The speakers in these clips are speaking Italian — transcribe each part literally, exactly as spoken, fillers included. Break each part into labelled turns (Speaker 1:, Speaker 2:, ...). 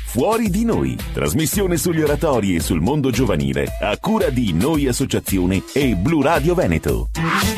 Speaker 1: Fuori di Noi, trasmissione sugli oratori e sul mondo giovanile a cura di Noi Associazione e Blu Radio Veneto.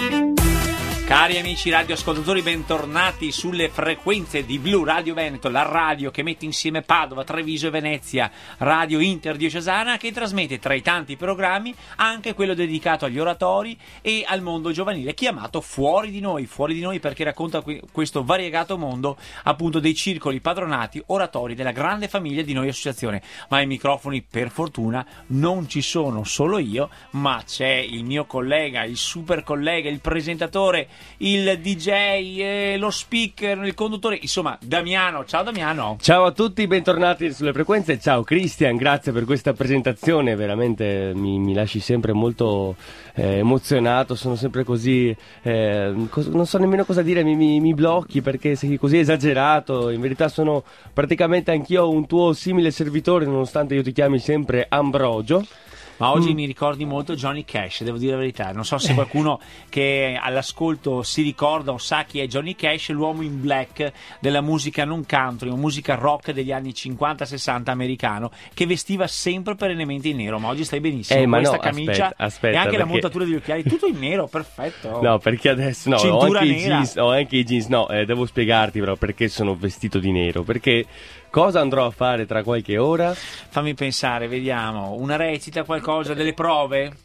Speaker 2: Cari amici radioascoltatori, bentornati sulle frequenze di Blu Radio Veneto, la radio che mette insieme Padova, Treviso e Venezia, radio interdiocesana che trasmette tra i tanti programmi anche quello dedicato agli oratori e al mondo giovanile, chiamato Fuori di Noi, Fuori di Noi perché racconta questo variegato mondo appunto dei circoli padronati oratori della grande famiglia di Noi Associazione. Ma ai microfoni, per fortuna, non ci sono solo io, ma c'è il mio collega, il super collega, il presentatore, il D J, eh, lo speaker, il conduttore, insomma Damiano. Ciao Damiano.
Speaker 3: Ciao a tutti, bentornati sulle frequenze. Ciao Cristian, grazie per questa presentazione, veramente mi, mi lasci sempre molto eh, emozionato, sono sempre così, eh, cos- non so nemmeno cosa dire, mi, mi, mi blocchi perché sei così esagerato. In verità sono praticamente anch'io un tuo simile servitore, nonostante io ti chiami sempre Ambrogio.
Speaker 2: Ma oggi
Speaker 3: Mm.
Speaker 2: mi ricordi molto Johnny Cash, devo dire la verità. Non so se qualcuno che all'ascolto si ricorda o sa chi è Johnny Cash, l'uomo in black della musica non country, o musica rock degli anni cinquanta sessanta americano, che vestiva sempre perennemente in nero. Ma oggi stai benissimo,
Speaker 3: Eh, ma
Speaker 2: questa
Speaker 3: no,
Speaker 2: camicia
Speaker 3: aspetta, aspetta,
Speaker 2: e anche la
Speaker 3: perché-
Speaker 2: montatura degli occhiali, tutto in nero, perfetto.
Speaker 3: No, perché adesso no, ho
Speaker 2: Cintura
Speaker 3: anche, i
Speaker 2: nera.
Speaker 3: jeans, ho anche i jeans, no, eh, devo spiegarti però perché sono vestito di nero, perché cosa andrò a fare tra qualche ora?
Speaker 2: Fammi pensare, vediamo, una recita, qualcosa, delle prove?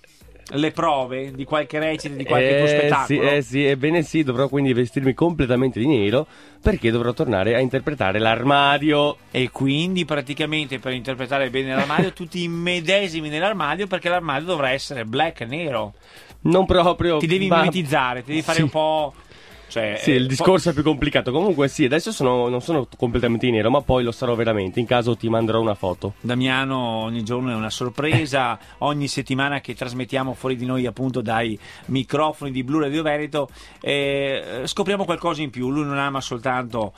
Speaker 2: Le prove di qualche recita, di qualche tuo
Speaker 3: Eh,
Speaker 2: spettacolo?
Speaker 3: sì, eh sì, ebbene sì, dovrò quindi vestirmi completamente di nero perché dovrò tornare a interpretare l'armadio.
Speaker 2: E quindi praticamente per interpretare bene l'armadio tutti immedesimi nell'armadio, perché l'armadio dovrà essere black, nero.
Speaker 3: Non proprio.
Speaker 2: Ti devi
Speaker 3: ma-
Speaker 2: mimetizzare, ti devi fare
Speaker 3: Sì.
Speaker 2: un po'... Cioè,
Speaker 3: Sì,
Speaker 2: eh,
Speaker 3: il discorso è più complicato. Comunque sì, adesso sono, non sono completamente in nero, ma poi lo sarò veramente. In caso ti manderò una foto.
Speaker 2: Damiano ogni giorno è una sorpresa, ogni settimana che trasmettiamo Fuori di Noi appunto dai microfoni di Blu Radio Veneto eh, scopriamo qualcosa in più. Lui non ama soltanto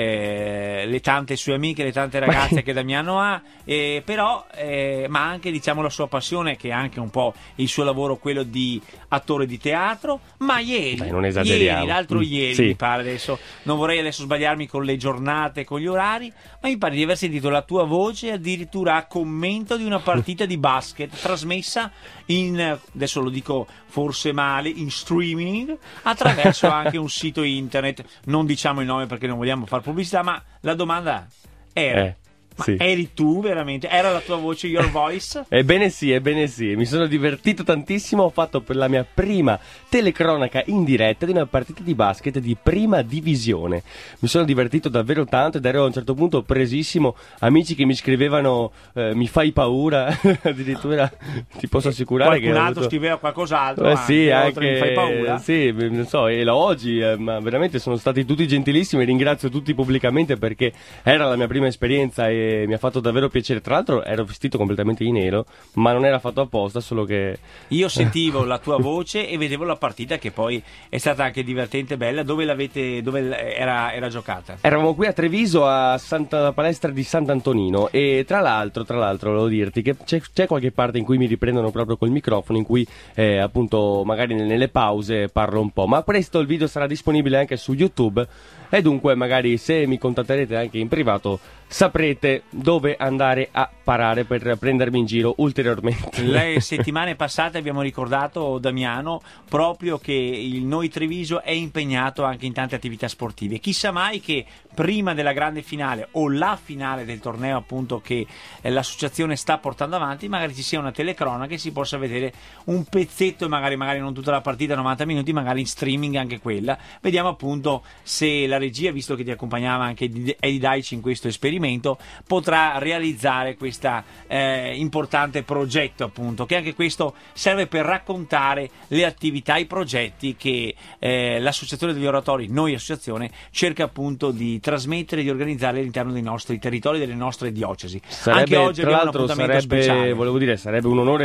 Speaker 2: eh, le tante sue amiche, le tante ragazze che Damiano ha, eh, però eh, ma anche diciamo la sua passione, che è anche un po' il suo lavoro, quello di attore di teatro. Ma ieri,
Speaker 3: Dai, non esageriamo.
Speaker 2: ieri l'altro
Speaker 3: Mm,
Speaker 2: ieri
Speaker 3: sì.
Speaker 2: mi pare, adesso non vorrei adesso sbagliarmi con le giornate, con gli orari, ma mi pare di aver sentito la tua voce addirittura a commento di una partita di basket trasmessa in, adesso lo dico forse male, in streaming attraverso anche un sito internet. Non diciamo il nome perché non vogliamo fare pubblicità, ma la domanda era
Speaker 3: Eh,
Speaker 2: ma
Speaker 3: sì.
Speaker 2: eri tu veramente? Era la tua voce, your voice?
Speaker 3: Ebbene sì, ebbene sì, mi sono divertito tantissimo, ho fatto per la mia prima telecronaca in diretta di una partita di basket di prima divisione. Mi sono divertito davvero tanto ed ero a un certo punto presissimo, amici che mi scrivevano eh, mi fai paura, addirittura ti posso assicurare
Speaker 2: Qualcun
Speaker 3: che ho
Speaker 2: altro
Speaker 3: avuto...
Speaker 2: scriveva qualcos'altro
Speaker 3: Eh
Speaker 2: anche,
Speaker 3: sì,
Speaker 2: oltre
Speaker 3: anche,
Speaker 2: mi fai paura?
Speaker 3: sì, non so, elogi, eh, ma veramente sono stati tutti gentilissimi, ringrazio tutti pubblicamente perché era la mia prima esperienza e mi ha fatto davvero piacere. Tra l'altro ero vestito completamente di nero, ma non era fatto apposta, solo che...
Speaker 2: Io sentivo la tua voce e vedevo la partita, che poi è stata anche divertente e bella. Dove l'avete, dove era, era giocata?
Speaker 3: Eravamo qui a Treviso, a Santa alla palestra di Sant'Antonino, e tra l'altro, tra l'altro, volevo dirti che c'è, c'è qualche parte in cui mi riprendono proprio col microfono, in cui eh, appunto magari nelle pause parlo un po', ma presto il video sarà disponibile anche su YouTube e dunque magari se mi contatterete anche in privato saprete dove andare a parare per prendermi in giro ulteriormente.
Speaker 2: Le settimane passate abbiamo ricordato, Damiano, proprio che il Noi Treviso è impegnato anche in tante attività sportive. Chissà mai che prima della grande finale o la finale del torneo appunto che eh, l'associazione sta portando avanti, magari ci sia una telecronaca e si possa vedere un pezzetto e magari, magari non tutta la partita, novanta minuti, magari in streaming anche quella. Vediamo appunto se la regia, visto che ti accompagnava anche Eddie Daici in questo esperimento, potrà realizzare questa eh, importante progetto appunto, che anche questo serve per raccontare le attività, i progetti che eh, l'associazione degli oratori, Noi Associazione, cerca appunto di trasmettere e di organizzare all'interno dei nostri territori, delle nostre diocesi.
Speaker 3: Sarebbe,
Speaker 2: Anche oggi
Speaker 3: tra
Speaker 2: abbiamo un
Speaker 3: l'altro
Speaker 2: appuntamento
Speaker 3: sarebbe,
Speaker 2: speciale.
Speaker 3: volevo dire, sarebbe un onore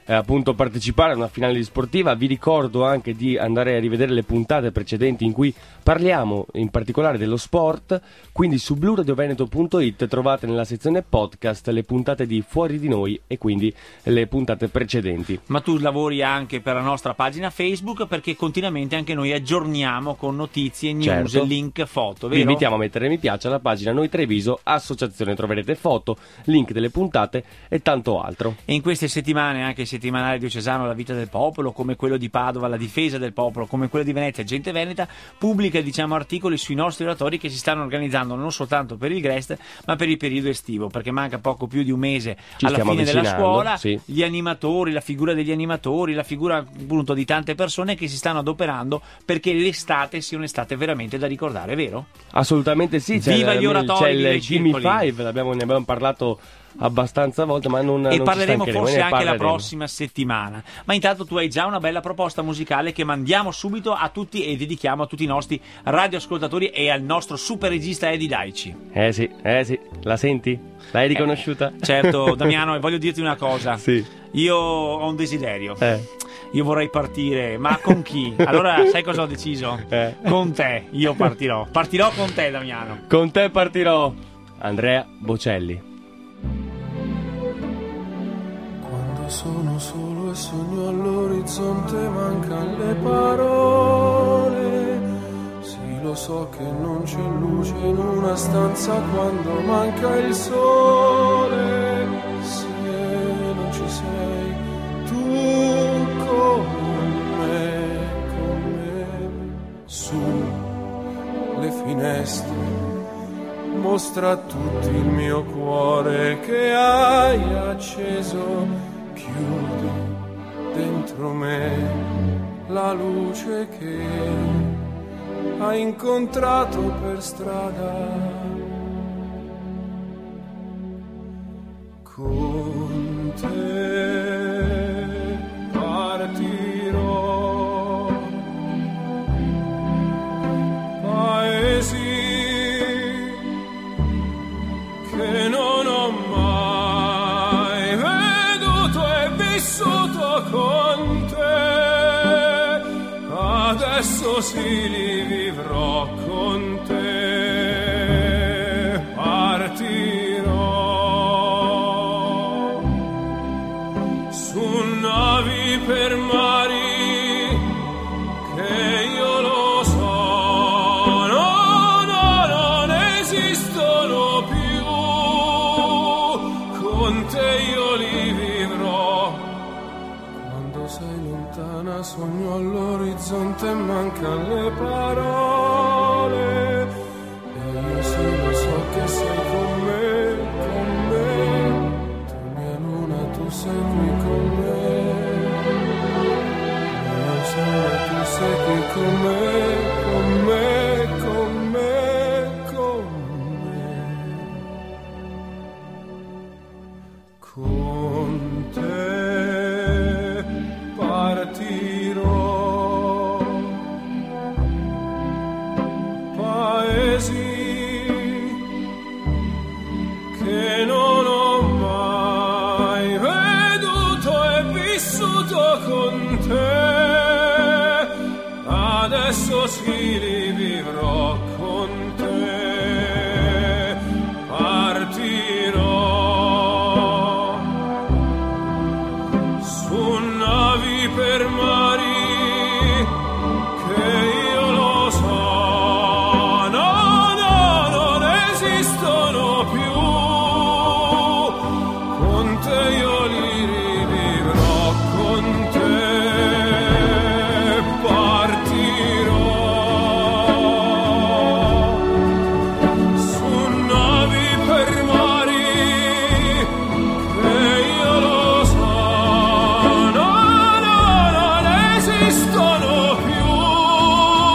Speaker 3: eh, appunto partecipare a una finale sportiva. Vi ricordo anche di andare a rivedere le puntate precedenti in cui parliamo in particolare dello sport, quindi su blu radio veneto punto it trovate nella sezione podcast le puntate di Fuori di Noi e quindi le puntate precedenti.
Speaker 2: Ma tu lavori anche per la nostra pagina Facebook, perché continuamente anche noi aggiorniamo con notizie, news,
Speaker 3: certo.
Speaker 2: link, foto, vero?
Speaker 3: Vi invitiamo a mettere mi piace alla pagina Noi Treviso Associazione, troverete foto, link delle puntate e tanto altro.
Speaker 2: E in queste settimane anche il settimanale diocesano La Vita del Popolo, come quello di Padova La Difesa del Popolo, come quello di Venezia Gente Veneta, pubblica diciamo articoli sui nostri oratori che si stanno organizzando non soltanto per il Grest ma per il periodo estivo, perché manca poco più di un mese
Speaker 3: Ci
Speaker 2: alla fine della scuola,
Speaker 3: sì.
Speaker 2: Gli animatori, la figura degli animatori, la figura appunto di tante persone che si stanno adoperando perché l'estate sia un'estate veramente da ricordare, vero?
Speaker 3: Assolutamente sì, c'è,
Speaker 2: Viva gli oratori,
Speaker 3: c'è
Speaker 2: viva i
Speaker 3: il Gimme
Speaker 2: circoli.
Speaker 3: Five, l'abbiamo, ne abbiamo parlato abbastanza volte, ma non
Speaker 2: e
Speaker 3: non
Speaker 2: parleremo
Speaker 3: ci
Speaker 2: forse
Speaker 3: ne
Speaker 2: anche la
Speaker 3: parleremo.
Speaker 2: prossima settimana. Ma intanto tu hai già una bella proposta musicale che mandiamo subito a tutti e dedichiamo a tutti i nostri radioascoltatori e al nostro super regista Eddie Daici.
Speaker 3: Eh sì, eh sì, la senti? L'hai riconosciuta?
Speaker 2: Eh, certo, Damiano, e voglio dirti una cosa.
Speaker 3: Sì.
Speaker 2: Io ho un desiderio.
Speaker 3: Eh.
Speaker 2: Io vorrei partire, ma con chi? Allora, sai cosa ho deciso?
Speaker 3: Eh.
Speaker 2: Con te, io partirò. Partirò con te, Damiano.
Speaker 3: Con te partirò. Andrea Bocelli.
Speaker 4: Sono solo e sogno all'orizzonte, mancano le parole. Sì, lo so che non c'è luce in una stanza quando manca il sole. Se non ci sei tu con me, con me, su le finestre, mostra a tutti il mio cuore che hai acceso. Chiudi dentro me la luce che hai incontrato per strada. Con te partirò, paesi che non ho mai veduto e vissuto con te, adesso sì li vivrò con te, partirò su navi per mari che io lo so, no, no, non esistono più, con te io li vivrò. Quando sei lontana sogno all'orizzonte e mancano le parole, e io sì lo so che sei con me, con me, tu mia luna, tu sei qui con me, io so che tu sei qui con me, con me, con me, con me, con te partirò, paesi che non ho mai veduto e vissuto con te, adesso sì li vivrò con te, partirò su navi per mari che io lo so, no, no, non esistono più, con te io li rivivrò, con te partirò su navi per mari che io lo so, no, no, non esistono più,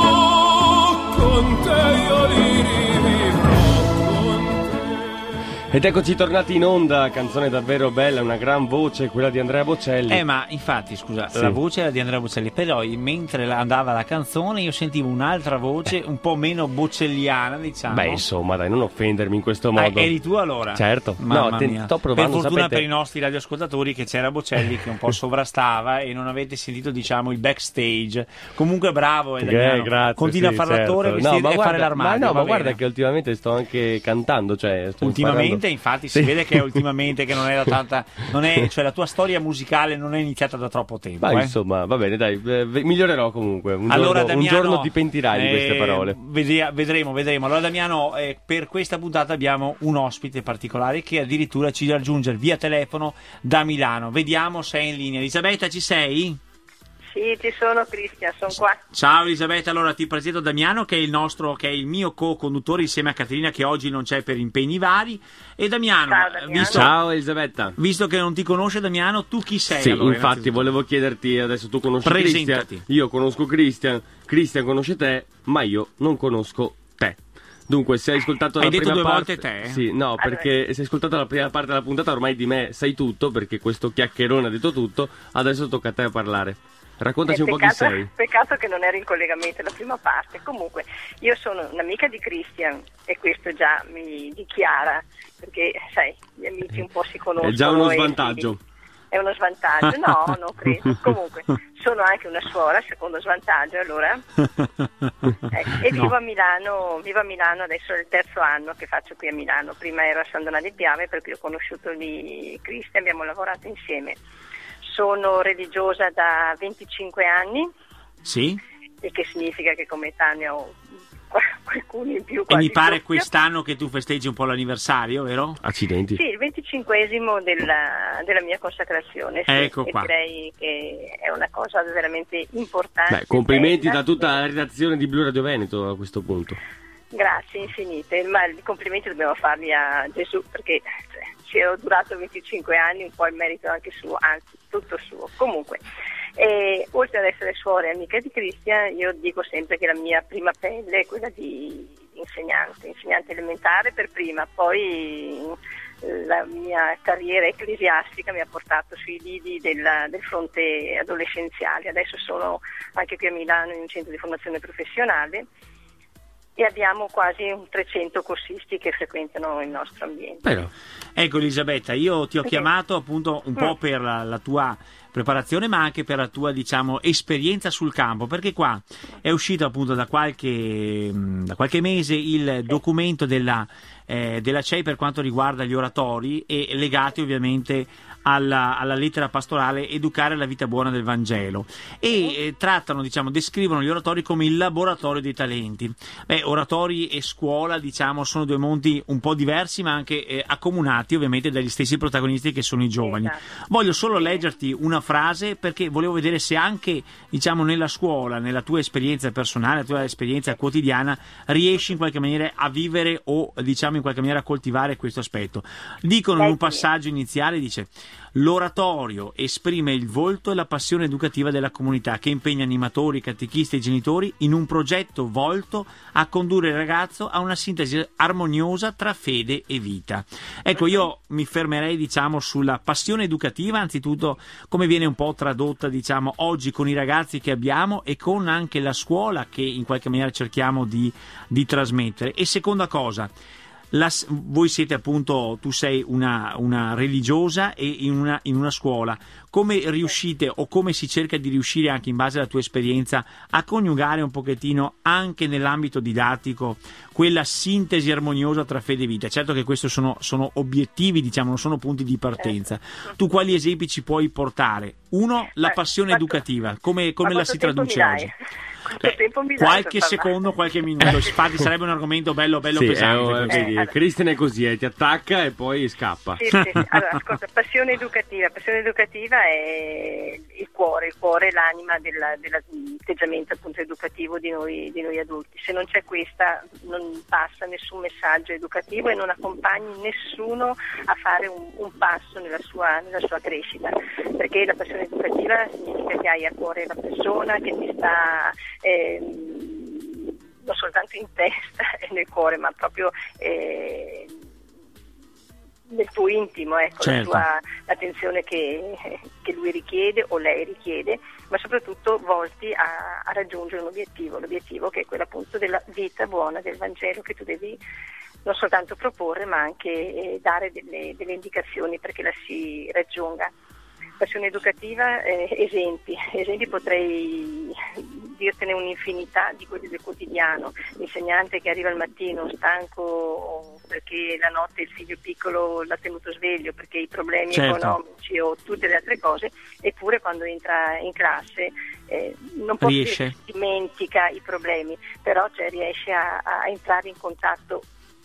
Speaker 4: con te io li rivivrò, con te.
Speaker 3: Ed eccoci tornati in onda, canzone davvero bella, una gran voce, quella di Andrea Bocelli.
Speaker 2: Eh, ma infatti, scusa,
Speaker 3: Sì.
Speaker 2: la voce era di Andrea Bocelli, però mentre andava la canzone io sentivo un'altra voce un po' meno bocelliana, diciamo.
Speaker 3: Beh, insomma, dai, non offendermi in questo
Speaker 2: Ah,
Speaker 3: modo.
Speaker 2: eri tu allora?
Speaker 3: Certo.
Speaker 2: Mamma
Speaker 3: No, te-
Speaker 2: mia.
Speaker 3: sto provando,
Speaker 2: per fortuna
Speaker 3: sapete-
Speaker 2: per i nostri radioascoltatori che c'era Bocelli che un po' sovrastava e non avete sentito, diciamo, il backstage. Comunque bravo, eh, Damiano.
Speaker 3: Eh, grazie,
Speaker 2: Continua
Speaker 3: sì,
Speaker 2: a fare
Speaker 3: certo.
Speaker 2: l'attore,
Speaker 3: No,
Speaker 2: vestire
Speaker 3: ma
Speaker 2: e
Speaker 3: guarda,
Speaker 2: fare l'armadio.
Speaker 3: Ma no,
Speaker 2: va
Speaker 3: ma guarda
Speaker 2: bene.
Speaker 3: che ultimamente sto anche cantando, cioè sto
Speaker 2: Ultimamente,
Speaker 3: imparando.
Speaker 2: infatti,
Speaker 3: Sì.
Speaker 2: si vede che è ultimamente che non è da tanta. Non è, cioè la tua storia musicale non è iniziata da troppo tempo.
Speaker 3: Ma
Speaker 2: eh.
Speaker 3: insomma, va bene, dai, eh, migliorerò comunque. Un,
Speaker 2: Allora,
Speaker 3: giorno,
Speaker 2: Damiano,
Speaker 3: un giorno ti pentirai di queste
Speaker 2: eh,
Speaker 3: parole.
Speaker 2: vedi- vedremo, vedremo. Allora, Damiano, eh, per questa puntata abbiamo un ospite particolare che addirittura ci raggiunge via telefono da Milano. Vediamo se è in linea. Elisabetta, ci sei?
Speaker 5: Sì, ci sono, Cristian, sono qua.
Speaker 2: Ciao Elisabetta, allora ti presento Damiano che è il nostro, che è il mio co-conduttore insieme a Caterina che oggi non c'è per impegni vari. E Damiano,
Speaker 5: Ciao, Damiano.
Speaker 2: Visto,
Speaker 3: Ciao Elisabetta.
Speaker 2: visto che non ti conosce Damiano, tu chi sei?
Speaker 3: Sì,
Speaker 2: allora,
Speaker 3: infatti
Speaker 2: innanzitutto?
Speaker 3: volevo chiederti adesso, tu conosci
Speaker 2: Presentati.
Speaker 3: Christian, io conosco Christian, Christian conosce te, ma io non conosco te. Dunque, se hai ascoltato
Speaker 2: Hai
Speaker 3: la
Speaker 2: detto
Speaker 3: prima
Speaker 2: due
Speaker 3: parte,
Speaker 2: volte te?
Speaker 3: Sì, no, perché se hai ascoltato la prima parte della puntata ormai di me sai tutto, perché questo chiacchierone ha detto tutto, adesso tocca a te a parlare. Raccontaci
Speaker 5: Eh,
Speaker 3: un po' chi
Speaker 5: peccato,
Speaker 3: sei.
Speaker 5: peccato che non ero in collegamento la prima parte. Comunque, io sono un'amica di Christian e questo già mi dichiara, perché sai, gli amici un po' si conoscono.
Speaker 3: È già uno
Speaker 5: e
Speaker 3: svantaggio.
Speaker 5: si- È uno svantaggio? No, non credo. Comunque, sono anche una suora, secondo svantaggio, allora. Ecco, e vivo
Speaker 2: No.
Speaker 5: a Milano, vivo a Milano, adesso è il terzo anno che faccio qui a Milano. Prima ero a San Donà di Piave perché ho conosciuto lì Christian, abbiamo lavorato insieme. Sono religiosa da venticinque anni,
Speaker 2: Sì?
Speaker 5: il che significa che come età ne ho qualcuno in più.
Speaker 2: E
Speaker 5: quasi
Speaker 2: mi pare
Speaker 5: doppio.
Speaker 2: quest'anno che tu festeggi un po' l'anniversario, vero?
Speaker 3: Accidenti.
Speaker 5: Sì, il venticinquesimo della, della mia consacrazione. Sì,
Speaker 2: Ecco
Speaker 5: e
Speaker 2: qua.
Speaker 5: direi che è una cosa veramente importante.
Speaker 3: Beh, complimenti
Speaker 5: bella.
Speaker 3: da tutta la redazione di Blu Radio Veneto a questo punto.
Speaker 5: Grazie infinite, ma i complimenti dobbiamo farli a Gesù perché cioè, se ho durato venticinque anni un po' il merito è anche suo, anzi tutto suo. Comunque, eh, oltre ad essere suora e amica di Christian, io dico sempre che la mia prima pelle è quella di insegnante, insegnante elementare per prima, poi eh, la mia carriera ecclesiastica mi ha portato sui lidi della- del fronte adolescenziale. Adesso sono anche qui a Milano in un centro di formazione professionale e abbiamo quasi un trecento corsisti che frequentano il nostro ambiente.
Speaker 3: Però,
Speaker 2: Ecco Elisabetta, io ti ho
Speaker 5: Sì.
Speaker 2: chiamato appunto un po'
Speaker 5: Mm.
Speaker 2: per la, la tua preparazione ma anche per la tua diciamo esperienza sul campo, perché qua è uscito appunto da qualche, mh, da qualche mese il documento della, eh, della C E I per quanto riguarda gli oratori e legati ovviamente alla, alla lettera pastorale Educare alla vita buona del Vangelo e eh, trattano, diciamo, descrivono gli oratori come il laboratorio dei talenti. Beh, oratori e scuola, diciamo, sono due mondi un po' diversi ma anche eh, accomunati ovviamente dagli stessi protagonisti che sono i giovani.
Speaker 5: Esatto.
Speaker 2: Voglio solo leggerti una frase perché volevo vedere se anche, diciamo, nella scuola, nella tua esperienza personale, la tua esperienza quotidiana, riesci in qualche maniera a vivere o, diciamo, in qualche maniera a coltivare questo aspetto. Dicono in un passaggio iniziale, dice: l'oratorio esprime il volto e la passione educativa della comunità che impegna animatori, catechisti e genitori in un progetto volto a condurre il ragazzo a una sintesi armoniosa tra fede e vita. Ecco, io mi fermerei, diciamo, sulla passione educativa, anzitutto come viene un po' tradotta, diciamo, oggi con i ragazzi che abbiamo e con anche la scuola che in qualche maniera cerchiamo di, di trasmettere. E seconda cosa, La, voi siete appunto, tu sei una, una religiosa e in una, in una scuola, come riuscite o come si cerca di riuscire anche in base alla tua esperienza a coniugare un pochettino anche nell'ambito didattico quella sintesi armoniosa tra fede e vita? Certo che questi sono, sono obiettivi, diciamo, non sono punti di partenza. Tu quali esempi ci puoi portare? Uno, la
Speaker 5: Eh,
Speaker 2: passione
Speaker 5: quanto-
Speaker 2: educativa, come, come
Speaker 5: Ma
Speaker 2: la
Speaker 5: quanto
Speaker 2: si
Speaker 5: tempo
Speaker 2: traduce
Speaker 5: mi dai?
Speaker 2: oggi?
Speaker 5: Quanto
Speaker 2: Beh,
Speaker 5: tempo mi dai
Speaker 2: qualche
Speaker 5: per parlare?
Speaker 2: secondo, qualche minuto, infatti sarebbe un argomento bello, bello
Speaker 3: sì,
Speaker 2: pesante.
Speaker 3: eh,
Speaker 2: questo.
Speaker 3: vedi,
Speaker 5: Eh, allora.
Speaker 3: Christian è così, eh, ti attacca e poi scappa.
Speaker 5: Sì, sì, sì. Allora, ascolta, passione educativa. Passione educativa è il cuore, il cuore e l'anima della- dell'atteggiamento appunto educativo di noi, di noi adulti. Se non c'è questa, non passa nessun messaggio educativo e non accompagni nessuno a fare un, un passo nella sua, nella sua crescita. Perché la passione educativa significa che hai a cuore la persona, che ti sta ehm, non soltanto in testa e nel cuore, ma proprio eh, del tuo intimo, ecco,
Speaker 2: certo.
Speaker 5: la tua l'attenzione che, che lui richiede o lei richiede, ma soprattutto volti a, a raggiungere un obiettivo, l'obiettivo che è quello appunto della vita buona del Vangelo, che tu devi non soltanto proporre ma anche eh, dare delle, delle indicazioni perché la si raggiunga. Passione educativa, eh, esempi, esempi potrei dirtene un'infinità di quelli del quotidiano. L'insegnante che arriva al mattino stanco perché la notte il figlio piccolo l'ha tenuto sveglio, perché i problemi
Speaker 2: certo.
Speaker 5: economici o tutte le altre cose, eppure quando entra in classe eh, non può
Speaker 2: riesce.
Speaker 5: dire dimentica i problemi, però cioè, riesce a, a entrare in contatto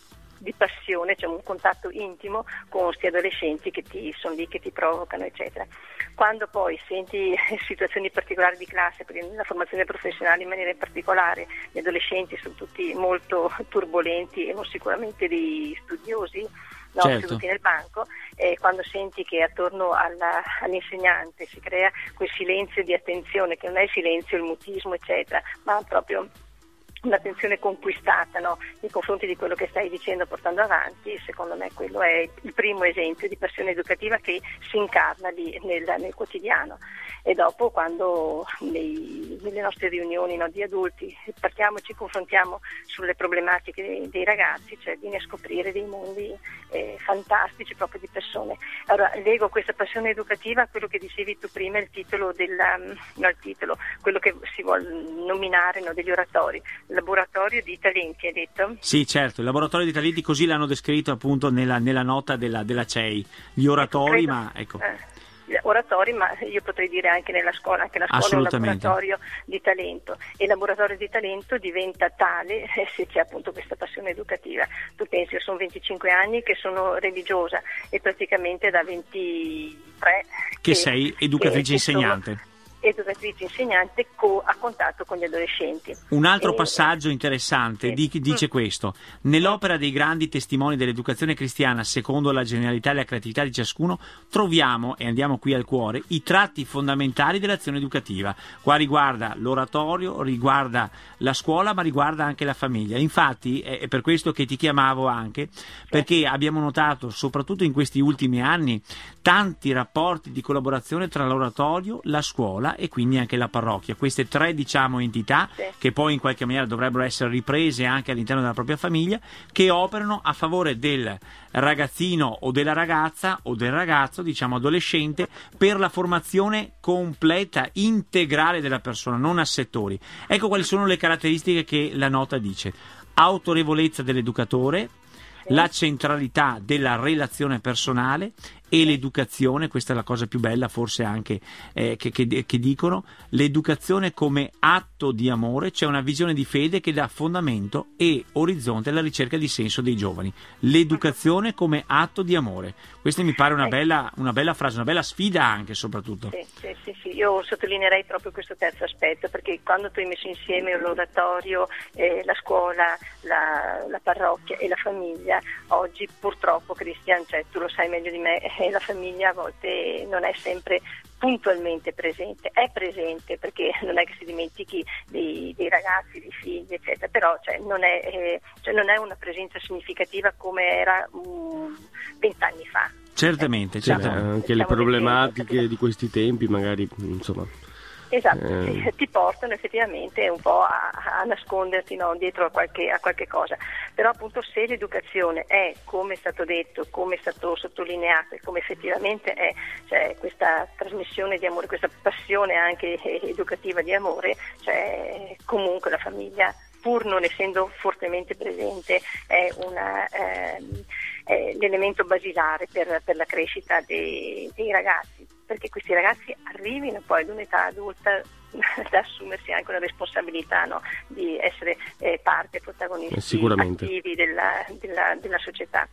Speaker 5: di passione, cioè un contatto intimo con questi adolescenti che ti sono lì, che ti provocano, eccetera. Quando poi senti situazioni particolari di classe, perché nella formazione professionale in maniera particolare gli adolescenti sono tutti molto turbolenti e non sicuramente dei studiosi, no,
Speaker 2: certo.
Speaker 5: seduti nel banco, e quando senti che attorno alla, all'insegnante si crea quel silenzio di attenzione, che non è il silenzio, il mutismo, eccetera, ma proprio un'attenzione conquistata, no, nei confronti di quello che stai dicendo, portando avanti, secondo me quello è il primo esempio di passione educativa che si incarna lì nel, nel quotidiano. E dopo, quando nei, nelle nostre riunioni, no, di adulti partiamo e ci confrontiamo sulle problematiche dei, dei ragazzi, cioè vieni a scoprire dei mondi eh, fantastici proprio di persone. Allora leggo questa passione educativa a quello che dicevi tu prima, il titolo del no, il titolo, quello che si vuole nominare, no, degli oratori. Laboratorio di talenti, hai detto?
Speaker 2: Sì, certo, il laboratorio di talenti, così l'hanno descritto appunto nella, nella nota della, della C E I, gli oratori,
Speaker 5: ecco, credo,
Speaker 2: ma ecco.
Speaker 5: Eh, oratori, ma io potrei dire anche nella scuola, anche la scuola è un laboratorio di talento, e il laboratorio di talento diventa tale eh, se c'è appunto questa passione educativa. Tu pensi, io sono venticinque anni che sono religiosa e praticamente da ventitré
Speaker 2: che, che sei educatrice
Speaker 5: che,
Speaker 2: insegnante.
Speaker 5: Che sono, educatrice insegnante co- a contatto con gli adolescenti.
Speaker 2: Un altro
Speaker 5: e,
Speaker 2: passaggio interessante
Speaker 5: sì.
Speaker 2: di, dice questo: nell'opera dei grandi testimoni dell'educazione cristiana, secondo la genialità e la creatività di ciascuno, troviamo, e andiamo qui al cuore, i tratti fondamentali dell'azione educativa. Qua riguarda l'oratorio, riguarda la scuola, ma riguarda anche la famiglia. Infatti è per questo che ti chiamavo anche, perché abbiamo notato, soprattutto in questi ultimi anni, tanti rapporti di collaborazione tra l'oratorio, la scuola e quindi anche la parrocchia, queste tre diciamo entità
Speaker 5: sì.
Speaker 2: che poi in qualche maniera dovrebbero essere riprese anche all'interno della propria famiglia, che operano a favore del ragazzino o della ragazza o del ragazzo, diciamo adolescente, per la formazione completa, integrale della persona, non a settori. Ecco quali sono le caratteristiche che la nota dice: autorevolezza dell'educatore, sì. la centralità della relazione personale e l'educazione, questa è la cosa più bella forse anche eh, che, che, che dicono, l'educazione come atto di amore, cioè una visione di fede che dà fondamento e orizzonte alla ricerca di senso dei giovani. L'educazione come atto di amore, questa mi pare una bella, una bella frase, una bella sfida anche soprattutto.
Speaker 5: Sì, sì, sì, sì. Io sottolineerei proprio questo terzo aspetto, perché quando tu hai messo insieme l'oratorio, eh, la scuola, la, la parrocchia e la famiglia, oggi purtroppo, Cristian, cioè, tu lo sai meglio di me, e la famiglia a volte non è sempre puntualmente presente, è presente perché non è che si dimentichi dei, dei ragazzi, dei figli, eccetera, però cioè, non, è, eh, cioè, non è una presenza significativa come era vent'anni um, fa.
Speaker 2: Certamente,
Speaker 5: eh,
Speaker 2: certamente.
Speaker 5: diciamo,
Speaker 3: Anche le problematiche di questi tempi magari, insomma.
Speaker 5: Esatto,
Speaker 3: eh.
Speaker 5: sì, ti portano effettivamente un po' a, a nasconderti, no, dietro a qualche, a qualche cosa, però appunto se l'educazione è, come è stato detto, come è stato sottolineato e come effettivamente è, cioè questa trasmissione di amore, questa passione anche educativa di amore, cioè comunque la famiglia, pur non essendo fortemente presente, è, una, ehm, è l'elemento basilare per, per la crescita dei, dei ragazzi, perché questi ragazzi arrivino poi ad un'età adulta da assumersi anche una responsabilità, no? Di essere eh, parte, protagonisti attivi della, della, della società.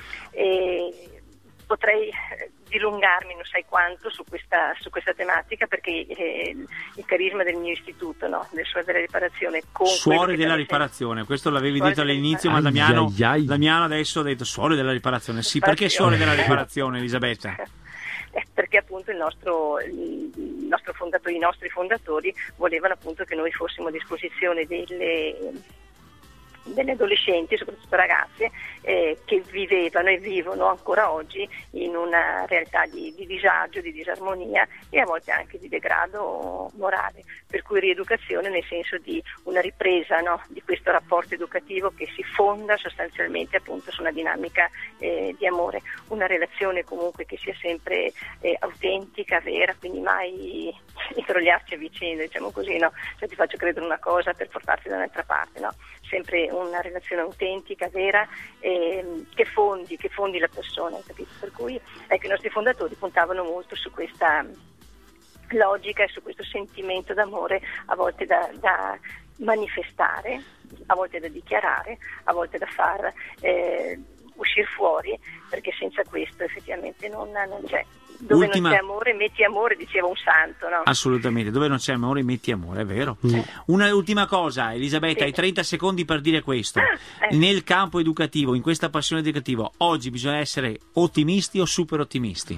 Speaker 5: E potrei dilungarmi non sai quanto su questa, su questa tematica, perché eh, il carisma del mio istituto, no? Del Suore della Riparazione, con
Speaker 2: Suore della Riparazione, questo l'avevi Suore detto all'inizio, ma Damiano,
Speaker 3: ai, ai. Damiano
Speaker 2: adesso ha detto Suore della Riparazione. Sì, perché Suore della Riparazione, Elisabetta?
Speaker 5: Eh, perché appunto il nostro, il nostro fondatore, i nostri fondatori volevano appunto che noi fossimo a disposizione delle, delle adolescenti, soprattutto ragazze, eh, che vivevano e vivono ancora oggi in una realtà di, di disagio, di disarmonia e a volte anche di degrado morale, per cui rieducazione nel senso di una ripresa, no, di questo rapporto educativo che si fonda sostanzialmente appunto su una dinamica eh, di amore, una relazione comunque che sia sempre eh, autentica, vera, quindi mai imbrogliarci a vicenda, diciamo così, no? Cioè ti faccio credere una cosa per portarti da un'altra parte, no? Sempre una relazione autentica, vera, eh, che fondi, che fondi la persona, capito? Per cui ecco, i nostri fondatori puntavano molto su questa logica e su questo sentimento d'amore, a volte da, da manifestare, a volte da dichiarare, a volte da far eh, uscire fuori, perché senza questo effettivamente non, non c'è. Dove
Speaker 2: Ultima...
Speaker 5: non c'è amore, metti amore, diceva un santo, no?
Speaker 2: Assolutamente, dove non c'è amore, metti amore, è vero. Mm. Una ultima cosa, Elisabetta, sì. Hai trenta secondi per dire questo. Ah, eh. Nel campo educativo, in questa passione educativa, oggi bisogna essere ottimisti o super ottimisti?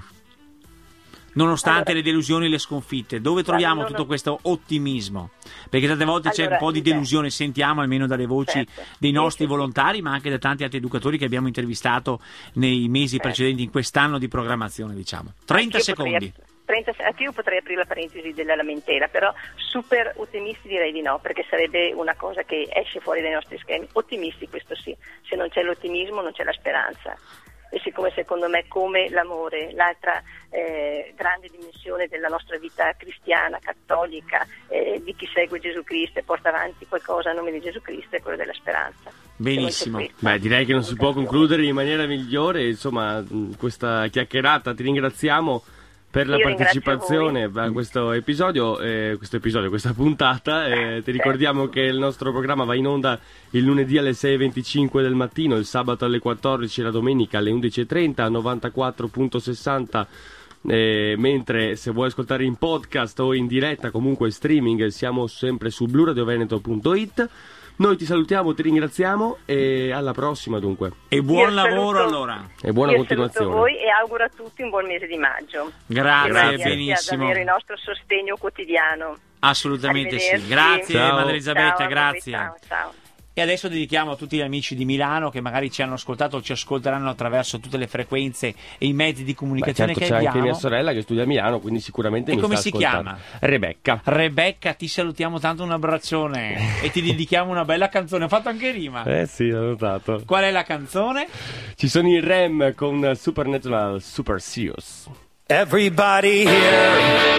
Speaker 2: Nonostante allora, le delusioni e le sconfitte, dove troviamo non... tutto questo ottimismo? Perché tante volte allora, c'è un po' di delusione, sentiamo almeno dalle voci certo. dei nostri sì, volontari, ma anche da tanti altri educatori che abbiamo intervistato nei mesi certo. precedenti, in quest'anno di programmazione, diciamo. trenta secondi.
Speaker 5: trenta, anche io potrei aprire la parentesi della lamentela, però super ottimisti direi di no, perché sarebbe una cosa che esce fuori dai nostri schemi. Ottimisti, questo sì, se non c'è l'ottimismo non c'è la speranza. E siccome secondo me, come l'amore, l'altra eh, grande dimensione della nostra vita cristiana, cattolica, eh, di chi segue Gesù Cristo e porta avanti qualcosa a nome di Gesù Cristo, è quello della speranza.
Speaker 2: Benissimo.
Speaker 3: Beh, direi che non si può concludere in maniera migliore, insomma, questa chiacchierata. Ti ringraziamo per la
Speaker 5: Io
Speaker 3: partecipazione a questo episodio, eh, questo episodio, questa puntata. Eh, ti ricordiamo che il nostro programma va in onda il lunedì alle sei e venticinque del mattino, il sabato alle quattordici e la domenica alle undici e trenta, novantaquattro punto sessanta. Eh, mentre se vuoi ascoltare in podcast o in diretta, comunque streaming, siamo sempre su blu radio veneto punto it. Noi ti salutiamo, ti ringraziamo e alla prossima dunque.
Speaker 2: E buon Io lavoro saluto, allora.
Speaker 3: E buona
Speaker 5: Io
Speaker 3: continuazione.
Speaker 5: Saluto voi e auguro a tutti un buon mese di maggio.
Speaker 2: Grazie,
Speaker 5: Grazie
Speaker 2: benissimo.
Speaker 5: ad avere il nostro sostegno quotidiano.
Speaker 2: Assolutamente sì. Grazie,
Speaker 3: ciao.
Speaker 2: Madre Elisabetta,
Speaker 5: ciao,
Speaker 2: grazie.
Speaker 5: Ciao, ciao.
Speaker 2: E adesso dedichiamo a tutti gli amici di Milano che magari ci hanno ascoltato o ci ascolteranno attraverso tutte le frequenze e i mezzi di comunicazione.
Speaker 3: Beh, certo,
Speaker 2: che
Speaker 3: c'è
Speaker 2: abbiamo.
Speaker 3: anche mia sorella che studia a Milano, quindi sicuramente
Speaker 2: e
Speaker 3: mi
Speaker 2: come
Speaker 3: sta
Speaker 2: si
Speaker 3: ascoltando.
Speaker 2: chiama?
Speaker 3: Rebecca.
Speaker 2: Rebecca, ti salutiamo tanto, un abbraccione e ti dedichiamo una bella canzone. Ho fatto anche rima.
Speaker 3: Eh sì, ho notato.
Speaker 2: Qual è la canzone?
Speaker 3: Ci sono i Rem con Supernatural Superstitious.
Speaker 4: Everybody here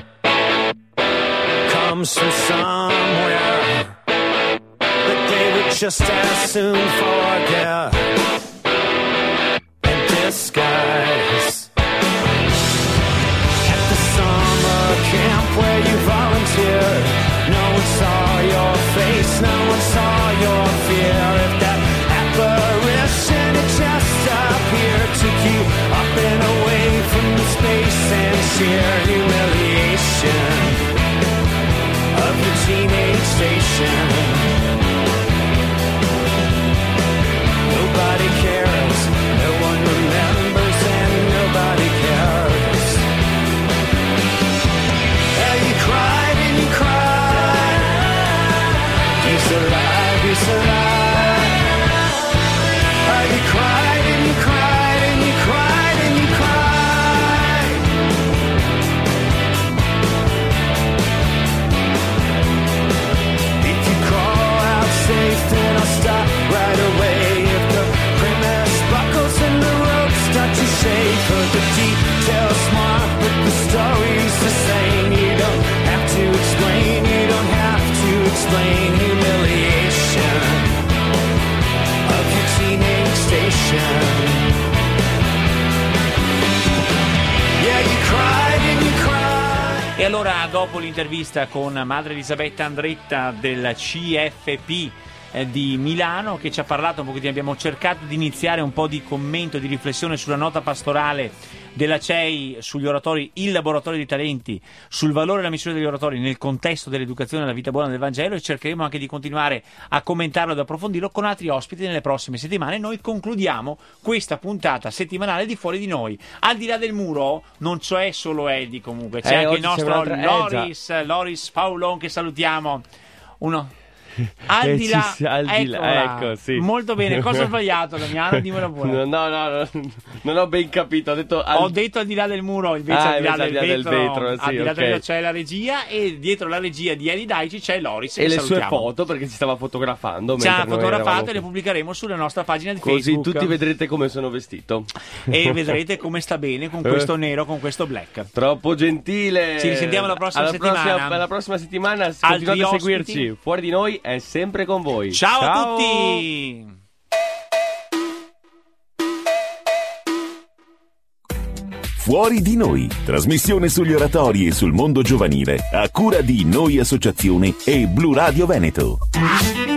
Speaker 4: comes from somewhere that they would just as soon forget and disguise. At the summer camp where you volunteered, no one saw your face, no one saw your fear. If that apparition had just appeared, took you up and away from the space and sheer humiliation of your teenage station. Nobody cares, no one remembers, and nobody cares. Yeah, you cried and you cried. He's alive, he's alive. Oh, you cried and you cried and you cried and you cried. If you crawl out safe, then I'll stop right away. Heard the details smart, but the story's the same. You don't have to explain, you don't have to explain humiliation of your teenage station. Yeah, you cried and you cried.
Speaker 2: E allora, dopo l'intervista con Madre Elisabetta Andretta del C F P di Milano, che ci ha parlato un pochettino, abbiamo cercato di iniziare un po' di commento, di riflessione sulla nota pastorale della C E I sugli oratori, il laboratorio dei talenti, sul valore e la missione degli oratori nel contesto dell'educazione alla vita buona del Vangelo, e cercheremo anche di continuare a commentarlo ed approfondirlo con altri ospiti nelle prossime settimane. Noi concludiamo questa puntata settimanale di Fuori di Noi. Al di là del muro non c'è solo Eddie, comunque c'è
Speaker 3: eh,
Speaker 2: anche il nostro
Speaker 3: c'è
Speaker 2: Loris, eh, Loris Paolon, che salutiamo. Uno Al
Speaker 3: Eh,
Speaker 2: di
Speaker 3: ci
Speaker 2: là,
Speaker 3: si- al di là,
Speaker 2: eccola.
Speaker 3: ecco, sì.
Speaker 2: Molto bene. Cosa ho sbagliato, Damiano? Dimmelo pure.
Speaker 3: No, no, no, no, non ho ben capito. Ho detto al-
Speaker 2: Ho detto al di là del muro, invece
Speaker 3: Ah,
Speaker 2: al di là
Speaker 3: invece
Speaker 2: del,
Speaker 3: al di là del
Speaker 2: vetro,
Speaker 3: vetro, sì,
Speaker 2: al di là
Speaker 3: ok.
Speaker 2: del vetro c'è la regia e dietro la regia di Eli Daici c'è Loris.
Speaker 3: e
Speaker 2: che
Speaker 3: le sue
Speaker 2: salutiamo.
Speaker 3: foto, perché ci stava fotografando.
Speaker 2: Ci ha
Speaker 3: mentre noi
Speaker 2: fotografato
Speaker 3: eravamo
Speaker 2: e le
Speaker 3: qui.
Speaker 2: pubblicheremo sulla nostra pagina di
Speaker 3: Così
Speaker 2: Facebook.
Speaker 3: tutti vedrete come sono vestito.
Speaker 2: E vedrete come sta bene con questo nero, con questo black.
Speaker 3: Troppo gentile.
Speaker 2: Ci risentiamo la prossima
Speaker 3: alla
Speaker 2: settimana.
Speaker 3: Prossima, alla prossima settimana.
Speaker 2: Altri
Speaker 3: Continuate a
Speaker 2: ospiti.
Speaker 3: seguirci. Fuori di noi è sempre con voi.
Speaker 2: Ciao, a tutti!
Speaker 1: Fuori di noi, trasmissione sugli oratori e sul mondo giovanile, a cura di Noi Associazione e Blu Radio Veneto.